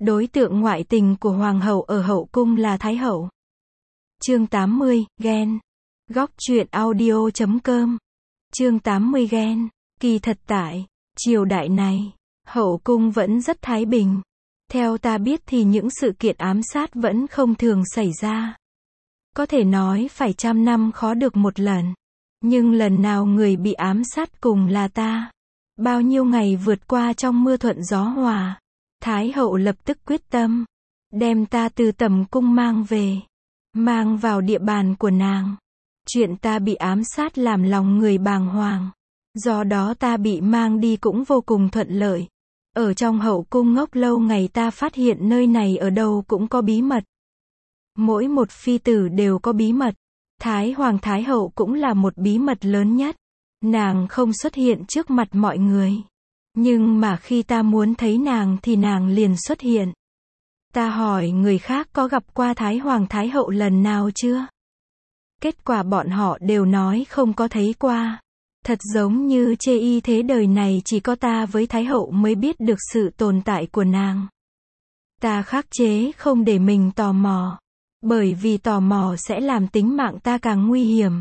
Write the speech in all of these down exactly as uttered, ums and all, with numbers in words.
Đối tượng ngoại tình của hoàng hậu ở hậu cung là thái hậu. Chương tám mươi, ghen. Góc truyện audio chấm com. Chương tám mươi ghen. Kỳ thật tại triều đại này, hậu cung vẫn rất thái bình. Theo ta biết thì những sự kiện ám sát vẫn không thường xảy ra. Có thể nói phải trăm năm khó được một lần. Nhưng lần nào người bị ám sát cùng là ta. Bao nhiêu ngày vượt qua trong mưa thuận gió hòa. Thái hậu lập tức quyết tâm. Đem ta từ tầm cung mang về. Mang vào địa bàn của nàng. Chuyện ta bị ám sát làm lòng người bàng hoàng. Do đó ta bị mang đi cũng vô cùng thuận lợi. Ở trong hậu cung ngốc lâu ngày ta phát hiện nơi này ở đâu cũng có bí mật. Mỗi một phi tử đều có bí mật. Thái hoàng thái hậu cũng là một bí mật lớn nhất. Nàng không xuất hiện trước mặt mọi người. Nhưng mà khi ta muốn thấy nàng thì nàng liền xuất hiện. Ta hỏi người khác có gặp qua Thái hoàng thái hậu lần nào chưa? Kết quả bọn họ đều nói không có thấy qua. Thật giống như chê y thế đời này chỉ có ta với thái hậu mới biết được sự tồn tại của nàng. Ta khắc chế không để mình tò mò. Bởi vì tò mò sẽ làm tính mạng ta càng nguy hiểm.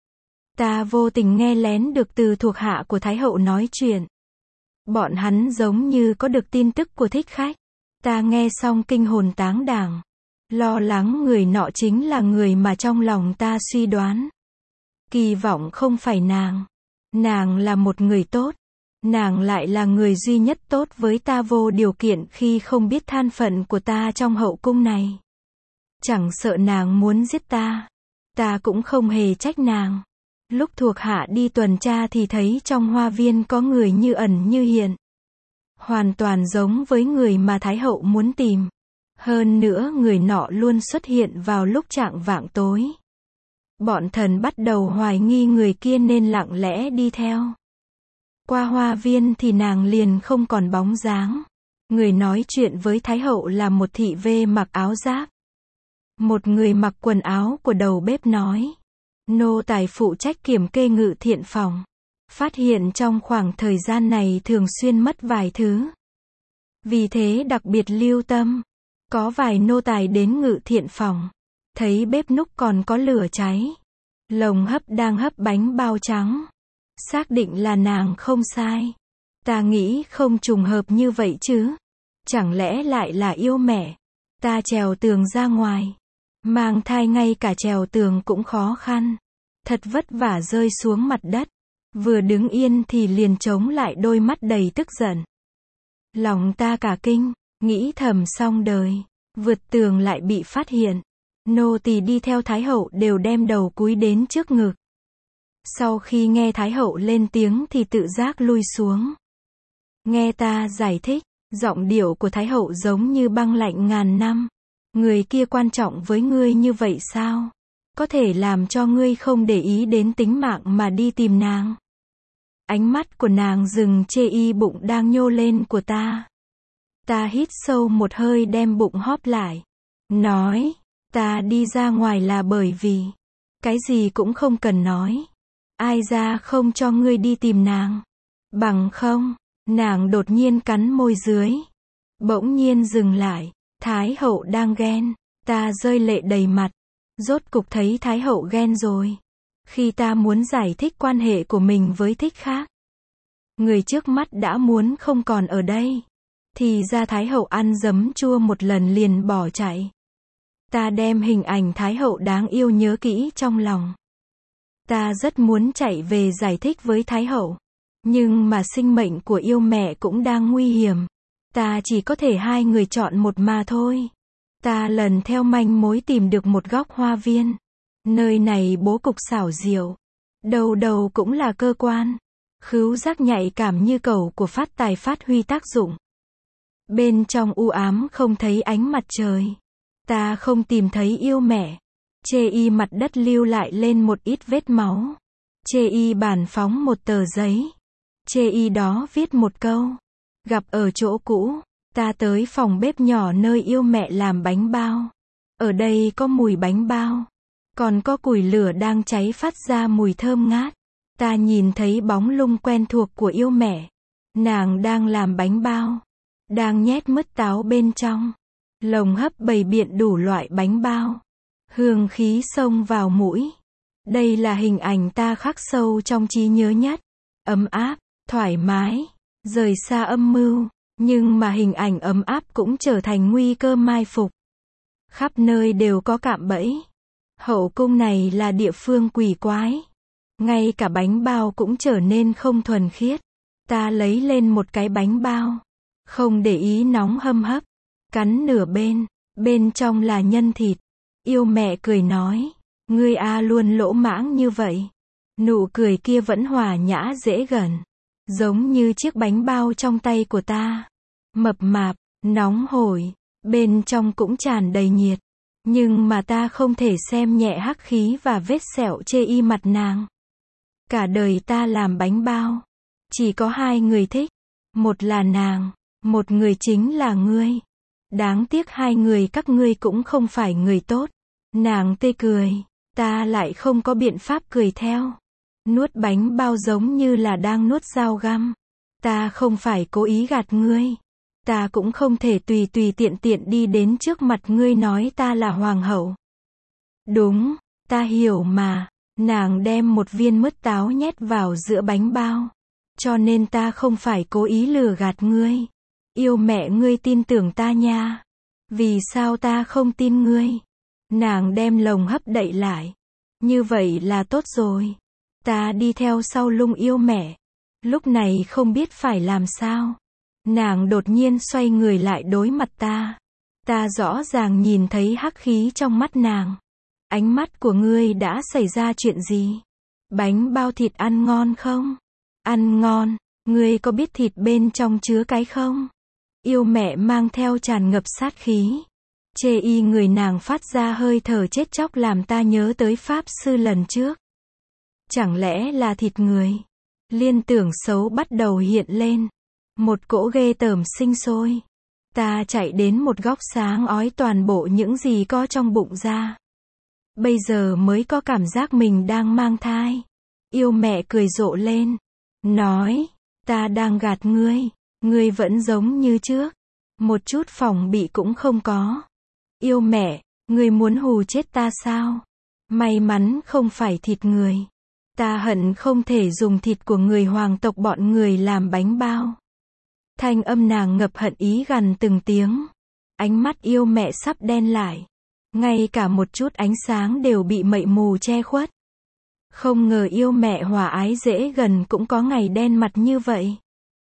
Ta vô tình nghe lén được từ thuộc hạ của thái hậu nói chuyện. Bọn hắn giống như có được tin tức của thích khách. Ta nghe xong kinh hồn táng đảm. Lo lắng người nọ chính là người mà trong lòng ta suy đoán. Kỳ vọng không phải nàng. Nàng là một người tốt. Nàng lại là người duy nhất tốt với ta vô điều kiện khi không biết thân phận của ta trong hậu cung này. Chẳng sợ nàng muốn giết ta. Ta cũng không hề trách nàng. Lúc thuộc hạ đi tuần tra thì thấy trong hoa viên có người như ẩn như hiện. Hoàn toàn giống với người mà Thái hậu muốn tìm. Hơn nữa người nọ luôn xuất hiện vào lúc chạng vạng tối. Bọn thần bắt đầu hoài nghi người kia nên lặng lẽ đi theo. Qua hoa viên thì nàng liền không còn bóng dáng. Người nói chuyện với Thái hậu là một thị vê mặc áo giáp. Một người mặc quần áo của đầu bếp nói. Nô tài phụ trách kiểm kê ngự thiện phòng. Phát hiện trong khoảng thời gian này thường xuyên mất vài thứ. Vì thế đặc biệt lưu tâm. Có vài nô tài đến ngự thiện phòng. Thấy bếp núc còn có lửa cháy. Lồng hấp đang hấp bánh bao trắng. Xác định là nàng không sai. Ta nghĩ không trùng hợp như vậy chứ. Chẳng lẽ lại là yêu mẹ. Ta trèo tường ra ngoài. Mang thai ngay cả trèo tường cũng khó khăn. Thật vất vả rơi xuống mặt đất. Vừa đứng yên thì liền chống lại đôi mắt đầy tức giận. Lòng ta cả kinh, nghĩ thầm xong đời. Vượt tường lại bị phát hiện. Nô tỳ đi theo Thái hậu đều đem đầu cúi đến trước ngực. Sau khi nghe Thái hậu lên tiếng thì tự giác lui xuống. Nghe ta giải thích, giọng điệu của Thái hậu giống như băng lạnh ngàn năm. Người kia quan trọng với ngươi như vậy sao? Có thể làm cho ngươi không để ý đến tính mạng mà đi tìm nàng. Ánh mắt của nàng dừng chê y bụng đang nhô lên của ta. Ta hít sâu một hơi đem bụng hóp lại. Nói, ta đi ra ngoài là bởi vì, cái gì cũng không cần nói. Ai ra không cho ngươi đi tìm nàng. Bằng không, nàng đột nhiên cắn môi dưới. Bỗng nhiên dừng lại. Thái hậu đang ghen. Ta rơi lệ đầy mặt. Rốt cục thấy Thái hậu ghen rồi. Khi ta muốn giải thích quan hệ của mình với thích khác. Người trước mắt đã muốn không còn ở đây. Thì ra Thái hậu ăn giấm chua một lần liền bỏ chạy. Ta đem hình ảnh Thái hậu đáng yêu nhớ kỹ trong lòng. Ta rất muốn chạy về giải thích với Thái hậu. Nhưng mà sinh mệnh của yêu mẹ cũng đang nguy hiểm. Ta chỉ có thể hai người chọn một mà thôi. Ta lần theo manh mối tìm được một góc hoa viên. Nơi này bố cục xảo diệu. Đầu đầu cũng là cơ quan. Khứu giác nhạy cảm như cầu của phát tài phát huy tác dụng. Bên trong u ám không thấy ánh mặt trời. Ta không tìm thấy yêu mẹ. Chê y mặt đất lưu lại lên một ít vết máu. Chê y bàn phóng một tờ giấy. Chê y đó viết một câu. Gặp ở chỗ cũ. Ta tới phòng bếp nhỏ nơi yêu mẹ làm bánh bao. Ở đây có mùi bánh bao. Còn có củi lửa đang cháy phát ra mùi thơm ngát. Ta nhìn thấy bóng lung quen thuộc của yêu mẹ. Nàng đang làm bánh bao. đang nhét mứt táo bên trong. Lồng hấp bày biện đủ loại bánh bao. Hương khí xông vào mũi. Đây là hình ảnh ta khắc sâu trong trí nhớ nhất. Ấm áp, thoải mái, rời xa âm mưu. Nhưng mà hình ảnh ấm áp cũng trở thành nguy cơ mai phục. Khắp nơi đều có cạm bẫy. Hậu cung này là địa phương quỷ quái. Ngay cả bánh bao cũng trở nên không thuần khiết. Ta lấy lên một cái bánh bao. Không để ý nóng hâm hấp. Cắn nửa bên. Bên trong là nhân thịt. Yêu mẹ cười nói. Ngươi a luôn lỗ mãng như vậy. Nụ cười kia vẫn hòa nhã dễ gần. Giống như chiếc bánh bao trong tay của ta. Mập mạp, nóng hổi. Bên trong cũng tràn đầy nhiệt. Nhưng mà ta không thể xem nhẹ hắc khí và vết sẹo chê y mặt nàng. Cả đời ta làm bánh bao. Chỉ có hai người thích. Một là nàng. Một người chính là ngươi. Đáng tiếc hai người các ngươi cũng không phải người tốt. Nàng tê cười. Ta lại không có biện pháp cười theo. Nuốt bánh bao giống như là đang nuốt dao găm. Ta không phải cố ý gạt ngươi. Ta cũng không thể tùy tùy tiện tiện đi đến trước mặt ngươi nói ta là hoàng hậu. Đúng, ta hiểu mà. Nàng đem một viên mứt táo nhét vào giữa bánh bao. Cho nên ta không phải cố ý lừa gạt ngươi. Yêu mẹ ngươi tin tưởng ta nha. Vì sao ta không tin ngươi? Nàng đem lồng hấp đậy lại. Như vậy là tốt rồi. Ta đi theo sau lưng yêu mẹ. Lúc này không biết phải làm sao. Nàng đột nhiên xoay người lại đối mặt ta. Ta rõ ràng nhìn thấy hắc khí trong mắt nàng. Ánh mắt của ngươi đã xảy ra chuyện gì? Bánh bao thịt ăn ngon không? Ăn ngon. Ngươi có biết thịt bên trong chứa cái không? Yêu mẹ mang theo tràn ngập sát khí. Chê y người nàng phát ra hơi thở chết chóc làm ta nhớ tới pháp sư lần trước. Chẳng lẽ là thịt người? Liên tưởng xấu bắt đầu hiện lên. Một cỗ ghê tởm sinh sôi. Ta chạy đến một góc sáng ói toàn bộ những gì có trong bụng ra. Bây giờ mới có cảm giác mình đang mang thai. Yêu mẹ cười rộ lên. Nói, ta đang gạt ngươi. Ngươi vẫn giống như trước. Một chút phòng bị cũng không có. Yêu mẹ, ngươi muốn hù chết ta sao? May mắn không phải thịt người. Ta hận không thể dùng thịt của người hoàng tộc bọn người làm bánh bao. Thanh âm nàng ngập hận ý gần từng tiếng. Ánh mắt yêu mẹ sắp đen lại. Ngay cả một chút ánh sáng đều bị mây mù che khuất. Không ngờ yêu mẹ hòa ái dễ gần cũng có ngày đen mặt như vậy.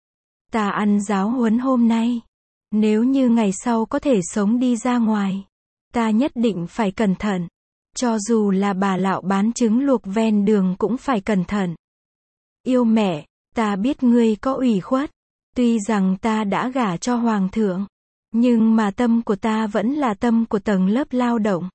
Ta ăn giáo huấn hôm nay. Nếu như ngày sau có thể sống đi ra ngoài. Ta nhất định phải cẩn thận. Cho dù là bà lão bán trứng luộc ven đường cũng phải cẩn thận. Yêu mẹ, ta biết ngươi có ủy khuất. Tuy rằng ta đã gả cho hoàng thượng. Nhưng mà tâm của ta vẫn là tâm của tầng lớp lao động.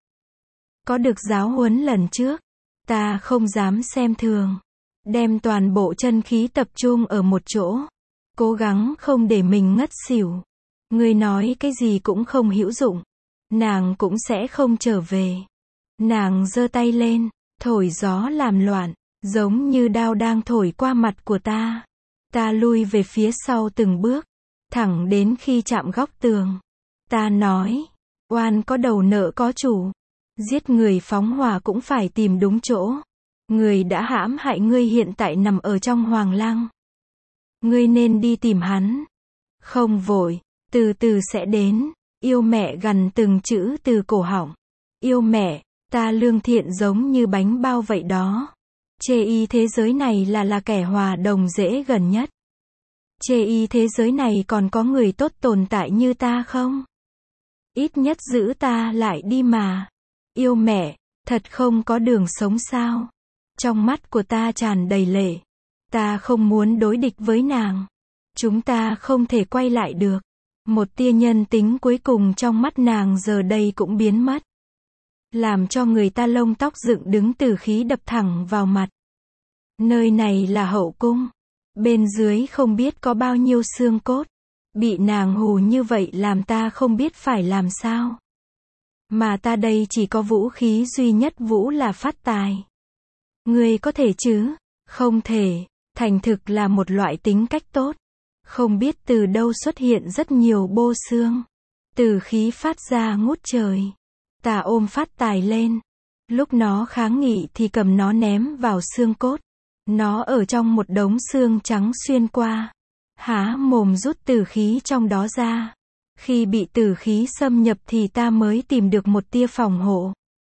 Có được giáo huấn lần trước. Ta không dám xem thường. Đem toàn bộ chân khí tập trung ở một chỗ. Cố gắng không để mình ngất xỉu. Ngươi nói cái gì cũng không hữu dụng. Nàng cũng sẽ không trở về. Nàng giơ tay lên, thổi gió làm loạn, giống như đao đang thổi qua mặt của ta. Ta lui về phía sau từng bước, thẳng đến khi chạm góc tường. Ta nói, oan có đầu nợ có chủ. Giết người phóng hỏa cũng phải tìm đúng chỗ. Người đã hãm hại ngươi hiện tại nằm ở trong hoàng lăng. Ngươi nên đi tìm hắn. Không vội, từ từ sẽ đến. Yêu mẹ gằn từng chữ từ cổ họng. Yêu mẹ, ta lương thiện giống như bánh bao vậy đó. Chê y thế giới này là là kẻ hòa đồng dễ gần nhất. Chê y thế giới này còn có người tốt tồn tại như ta không? Ít nhất giữ ta lại đi mà. Yêu mẹ, thật không có đường sống sao? Trong mắt của ta tràn đầy lệ. Ta không muốn đối địch với nàng. Chúng ta không thể quay lại được. Một tia nhân tính cuối cùng trong mắt nàng giờ đây cũng biến mất. Làm cho người ta lông tóc dựng đứng từ khí đập thẳng vào mặt. Nơi này là hậu cung. Bên dưới không biết có bao nhiêu xương cốt. Bị nàng hù như vậy làm ta không biết phải làm sao. Mà ta đây chỉ có vũ khí duy nhất vũ là phát tài. Ngươi có thể chứ? Không thể. Thành thực là một loại tính cách tốt. Không biết từ đâu xuất hiện rất nhiều bô xương. Từ khí phát ra ngút trời. Ta ôm phát tài lên. Lúc nó kháng nghị thì cầm nó ném vào xương cốt. Nó ở trong một đống xương trắng xuyên qua. Há mồm rút tử khí trong đó ra. Khi bị tử khí xâm nhập thì ta mới tìm được một tia phòng hộ.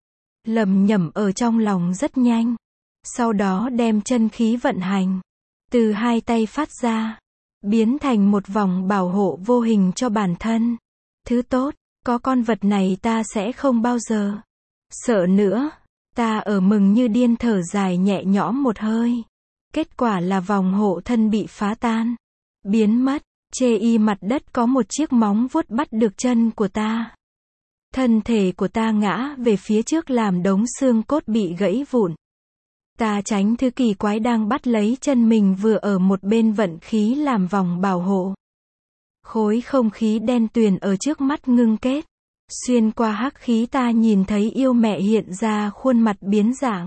Lẩm nhẩm ở trong lòng rất nhanh. Sau đó đem chân khí vận hành. Từ hai tay phát ra. Biến thành một vòng bảo hộ vô hình cho bản thân. Thứ tốt, có con vật này ta sẽ không bao giờ sợ nữa. Ta ở mừng như điên thở dài nhẹ nhõm một hơi. Kết quả là vòng hộ thân bị phá tan. Biến mất. Chê y mặt đất có một chiếc móng vuốt bắt được chân của ta. Thân thể của ta ngã về phía trước làm đống xương cốt bị gãy vụn. Ta tránh thứ kỳ quái đang bắt lấy chân mình vừa ở một bên vận khí làm vòng bảo hộ. Khối không khí đen tuyền ở trước mắt ngưng kết. Xuyên qua hắc khí ta nhìn thấy yêu mẹ hiện ra khuôn mặt biến dạng.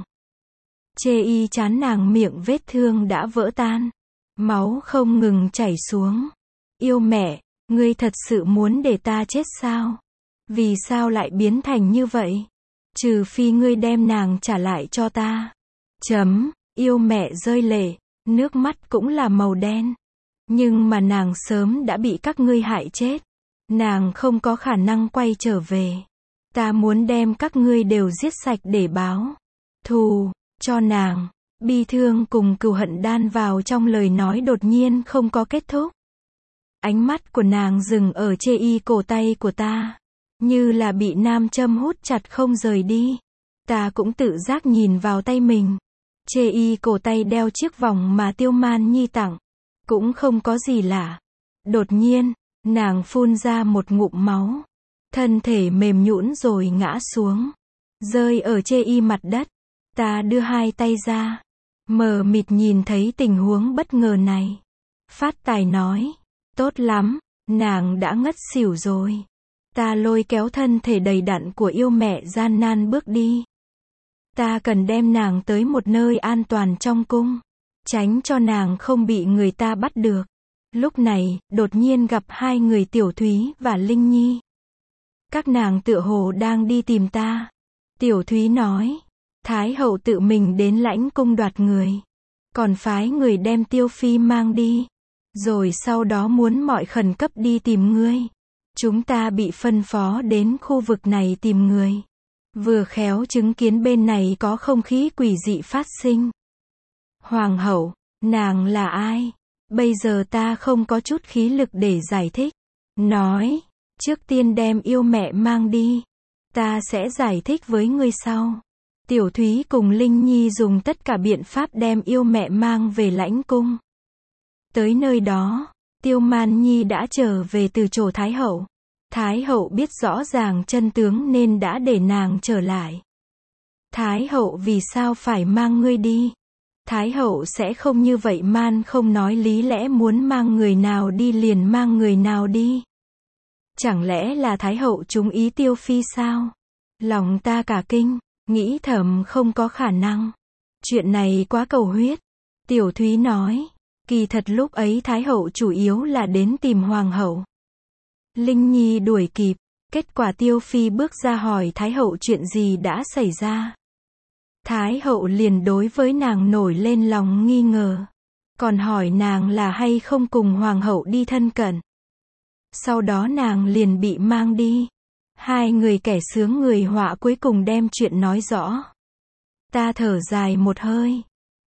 Chê y chán nàng miệng vết thương đã vỡ tan. Máu không ngừng chảy xuống. Yêu mẹ, ngươi thật sự muốn để ta chết sao? Vì sao lại biến thành như vậy? Trừ phi ngươi đem nàng trả lại cho ta. Chấm, yêu mẹ rơi lệ, nước mắt cũng là màu đen. Nhưng mà nàng sớm đã bị các ngươi hại chết. Nàng không có khả năng quay trở về. Ta muốn đem các ngươi đều giết sạch để báo thù cho nàng. Bi thương cùng cừu hận đan vào trong lời nói đột nhiên không có kết thúc. Ánh mắt của nàng dừng ở chê y cổ tay của ta. Như là bị nam châm hút chặt không rời đi. Ta cũng tự giác nhìn vào tay mình. Chê y cổ tay đeo chiếc vòng mà Tiêu Man Nhi tặng. Cũng không có gì lạ. Đột nhiên, nàng phun ra một ngụm máu. Thân thể mềm nhũn rồi ngã xuống. Rơi ở chê y mặt đất. Ta đưa hai tay ra. Mờ mịt nhìn thấy tình huống bất ngờ này. Phát Tài nói. Tốt lắm, nàng đã ngất xỉu rồi. Ta lôi kéo thân thể đầy đặn của yêu mẹ gian nan bước đi. Ta cần đem nàng tới một nơi an toàn trong cung. Tránh cho nàng không bị người ta bắt được. Lúc này, đột nhiên gặp hai người Tiểu Thúy và Linh Nhi. Các nàng tựa hồ đang đi tìm ta. Tiểu Thúy nói. Thái hậu tự mình đến lãnh cung đoạt người. Còn phái người đem Tiêu Phi mang đi. Rồi sau đó muốn mọi khẩn cấp đi tìm ngươi. Chúng ta bị phân phó đến khu vực này tìm người. Vừa khéo chứng kiến bên này có không khí quỷ dị phát sinh. Hoàng hậu, nàng là ai? Bây giờ ta không có chút khí lực để giải thích. Nói, trước tiên đem yêu mẹ mang đi. Ta sẽ giải thích với ngươi sau. Tiểu Thúy cùng Linh Nhi dùng tất cả biện pháp đem yêu mẹ mang về lãnh cung. Tới nơi đó, Tiêu Man Nhi đã trở về từ chỗ Thái hậu. Thái hậu biết rõ ràng chân tướng nên đã để nàng trở lại. Thái hậu vì sao phải mang ngươi đi? Thái hậu sẽ không như vậy man không nói lý lẽ muốn mang người nào đi liền mang người nào đi. Chẳng lẽ là Thái hậu trúng ý Tiêu Phi sao? Lòng ta cả kinh, nghĩ thầm không có khả năng. Chuyện này quá cầu huyết. Tiểu Thúy nói. Kỳ thật lúc ấy Thái hậu chủ yếu là đến tìm Hoàng hậu. Linh Nhi đuổi kịp. Kết quả Tiêu Phi bước ra hỏi Thái hậu chuyện gì đã xảy ra. Thái hậu liền đối với nàng nổi lên lòng nghi ngờ. Còn hỏi nàng là hay không cùng Hoàng hậu đi thân cận. Sau đó nàng liền bị mang đi. Hai người kẻ sướng người họa cuối cùng đem chuyện nói rõ. Ta thở dài một hơi.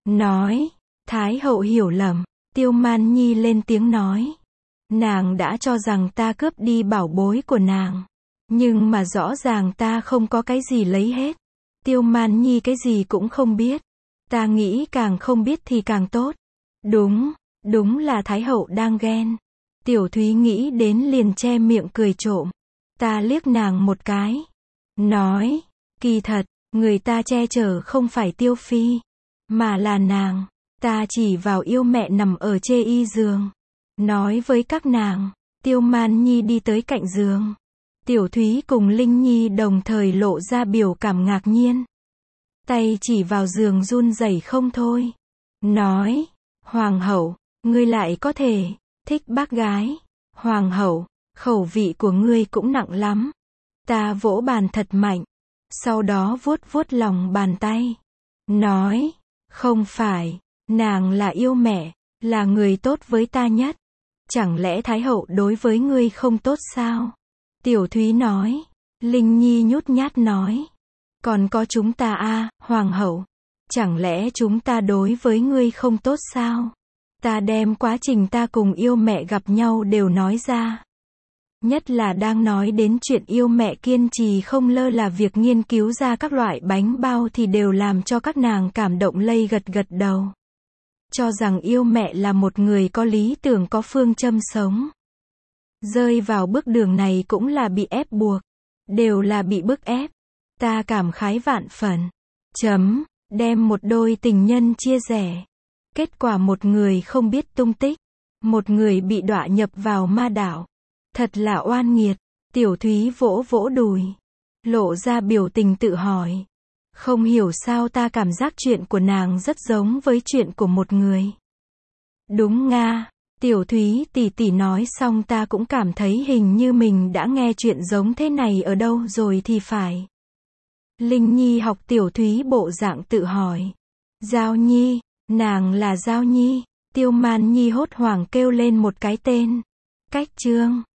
Nói. Thái hậu hiểu lầm. Tiêu Man Nhi lên tiếng nói. Nàng đã cho rằng ta cướp đi bảo bối của nàng. Nhưng mà rõ ràng ta không có cái gì lấy hết. Tiêu Man Nhi cái gì cũng không biết. Ta nghĩ càng không biết thì càng tốt. Đúng, đúng là Thái hậu đang ghen. Tiểu Thúy nghĩ đến liền che miệng cười trộm. Ta liếc nàng một cái. Nói, kỳ thật, người ta che chở không phải Tiêu Phi. Mà là nàng. Ta chỉ vào yêu mẹ nằm ở chê y giường. Nói với các nàng. Tiêu Man Nhi đi tới cạnh giường. Tiểu Thúy cùng Linh Nhi đồng thời lộ ra biểu cảm ngạc nhiên. Tay chỉ vào giường run rẩy không thôi. Nói. Hoàng hậu, ngươi lại có thể. thích bác gái. Hoàng hậu, khẩu vị của ngươi cũng nặng lắm. Ta vỗ bàn thật mạnh. Sau đó vuốt vuốt lòng bàn tay. Nói, không phải, nàng là yêu mẹ, là người tốt với ta nhất. Chẳng lẽ Thái hậu đối với ngươi không tốt sao? Tiểu Thúy nói. Linh Nhi nhút nhát nói. Còn có chúng ta a, Hoàng hậu. Chẳng lẽ chúng ta đối với ngươi không tốt sao? Ta đem quá trình ta cùng yêu mẹ gặp nhau đều nói ra. Nhất là đang nói đến chuyện yêu mẹ kiên trì không lơ là việc nghiên cứu ra các loại bánh bao thì đều làm cho các nàng cảm động lây gật gật đầu. Cho rằng yêu mẹ là một người có lý tưởng có phương châm sống. Rơi vào bước đường này cũng là bị ép buộc. Đều là bị bức ép. Ta cảm khái vạn phần. Chấm, đem một đôi tình nhân chia rẽ. Kết quả một người không biết tung tích. Một người bị đọa nhập vào ma đảo. Thật là oan nghiệt. Tiểu Thúy vỗ vỗ đùi. Lộ ra biểu tình tự hỏi. Không hiểu sao ta cảm giác chuyện của nàng rất giống với chuyện của một người. Đúng nga. Tiểu Thúy tỷ tỷ nói xong ta cũng cảm thấy hình như mình đã nghe chuyện giống thế này ở đâu rồi thì phải. Linh Nhi học Tiểu Thúy bộ dạng tự hỏi. Giao Nhi, nàng là Giao Nhi. Tiêu Man Nhi hốt hoảng kêu lên một cái tên. Cách chương.